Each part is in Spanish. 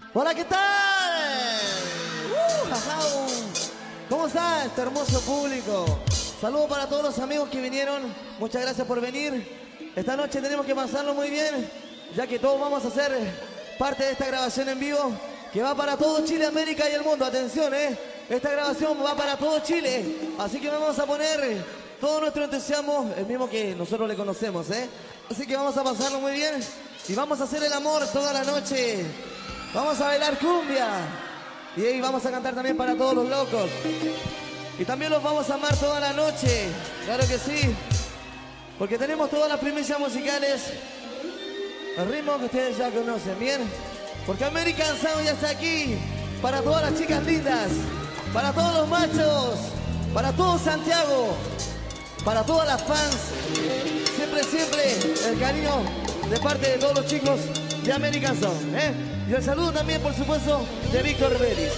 Hola, ¿qué tal? Ajau. ¿Cómo está este hermoso público? Saludos para todos los amigos que vinieron. Muchas gracias por venir. Esta noche tenemos que pasarlo muy bien, ya que todos vamos a hacer parte de esta grabación en vivo, que va para todo Chile, América y el mundo. Atención, esta grabación va para todo Chile, así que vamos a poner todo nuestro entusiasmo, el mismo que nosotros le conocemos, Así que vamos a pasarlo muy bien y vamos a hacer el amor toda la noche. Vamos a bailar cumbia y ahí vamos a cantar también para todos los locos. Y también los vamos a amar toda la noche, claro que sí, porque tenemos todas las primicias musicales, el ritmo que ustedes ya conocen, ¿bien? Porque American Sound ya está aquí, para todas las chicas lindas, para todos los machos, para todo Santiago, para todas las fans, siempre el cariño de parte de todos los chicos de American Sound, Y el saludo también, por supuesto, de Víctor Vélez.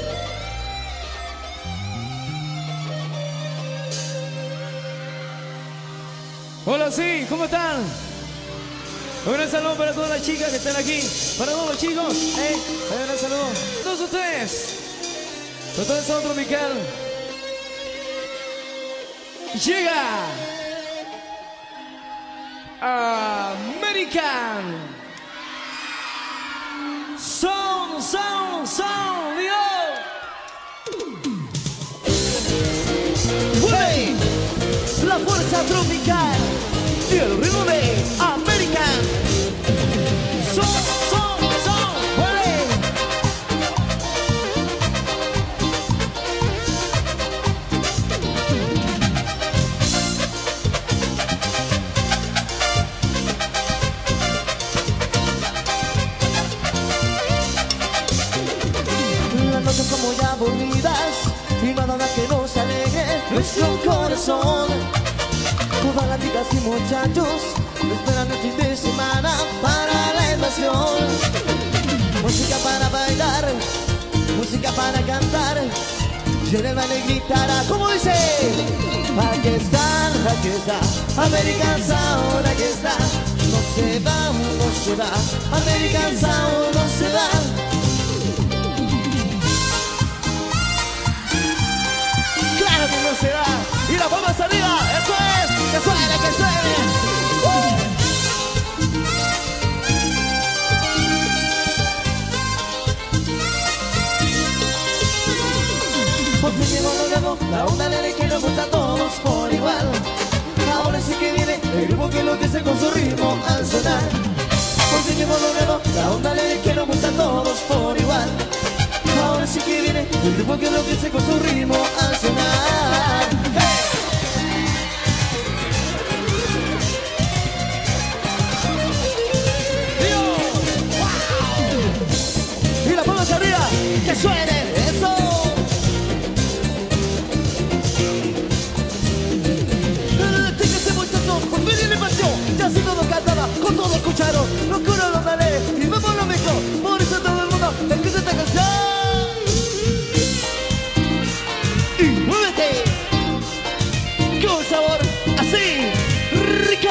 Hola, sí, ¿cómo están? Un gran saludo para todas las chicas que están aquí, para todos los chicos, un gran saludo a todos ustedes. Con todo el sabor tropical llega American Sound, ¡Hey! La fuerza tropical y el ritmo de American Sound, ¡hey! Las noches son muy aburridas y no hay nada que nos alegre nuestro corazón. Todas las chicas y muchachos esperan el fin de semana para la invasión. Música para bailar, música para cantar, y en el baile gritará, como dice: aquí está, American Sound, aquí está. No se va, American Sound no se va. Claro que no se va. Y la palmas arriba, eso es, que suene, que suene. Por fin llegó lo nuevo, la onda de que nos gusta a todos por igual. Ahora sí que viene el grupo que enloquece con su ritmo al sonar. Por fin llegó lo nuevo, la onda de que nos gusta a todos por igual. Ahora sí que viene el grupo que enloquece con su ritmo al sonar. ¡Hey! ¡Wow! Y las palmas arriba, que suene eso. Fíjense muchachos, por fin viene pasión. Ya si todo cantaba, con todo escucharon. Locura los dale y vemos lo mejor. Por eso todo el mundo escucha esta canción. Con sabor así, rico.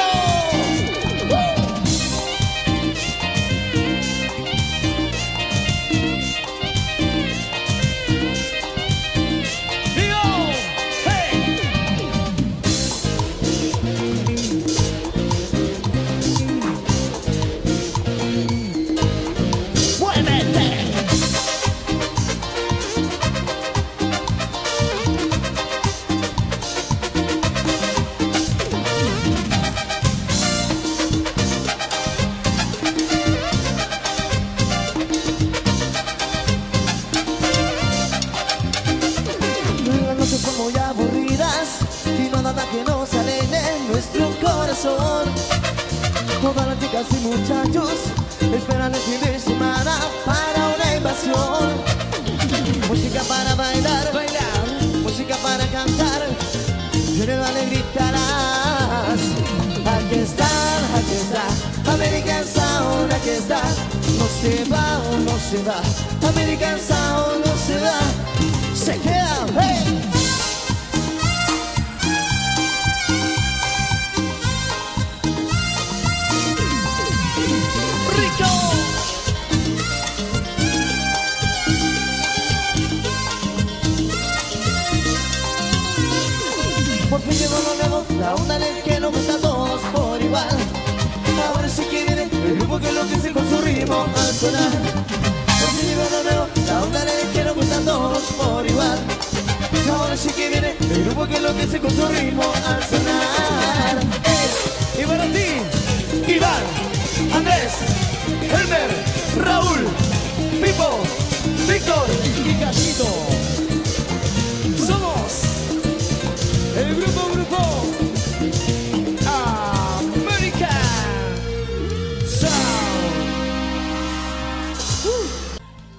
Todas las chicas y muchachos esperan el fin de semana para una invasión. Música para bailar, música para cantar, y en el baile gritarás: aquí está, American Sound, aquí está. No se va, American Sound no se va, se queda, hey. fin llegó lo nuevo, la onda en que nos gusta a todos por igual. Ahora sí que viene el grupo que enloquece con su ritmo al sonar. Por fin llegó lo nuevo, la onda en que nos gusta a todos por igual. Ahora sí que viene el grupo que enloquece con su ritmo al sonar. Y para ti, Iván, Andrés, Elmer, Raúl, Pipo, Víctor Y Gallito.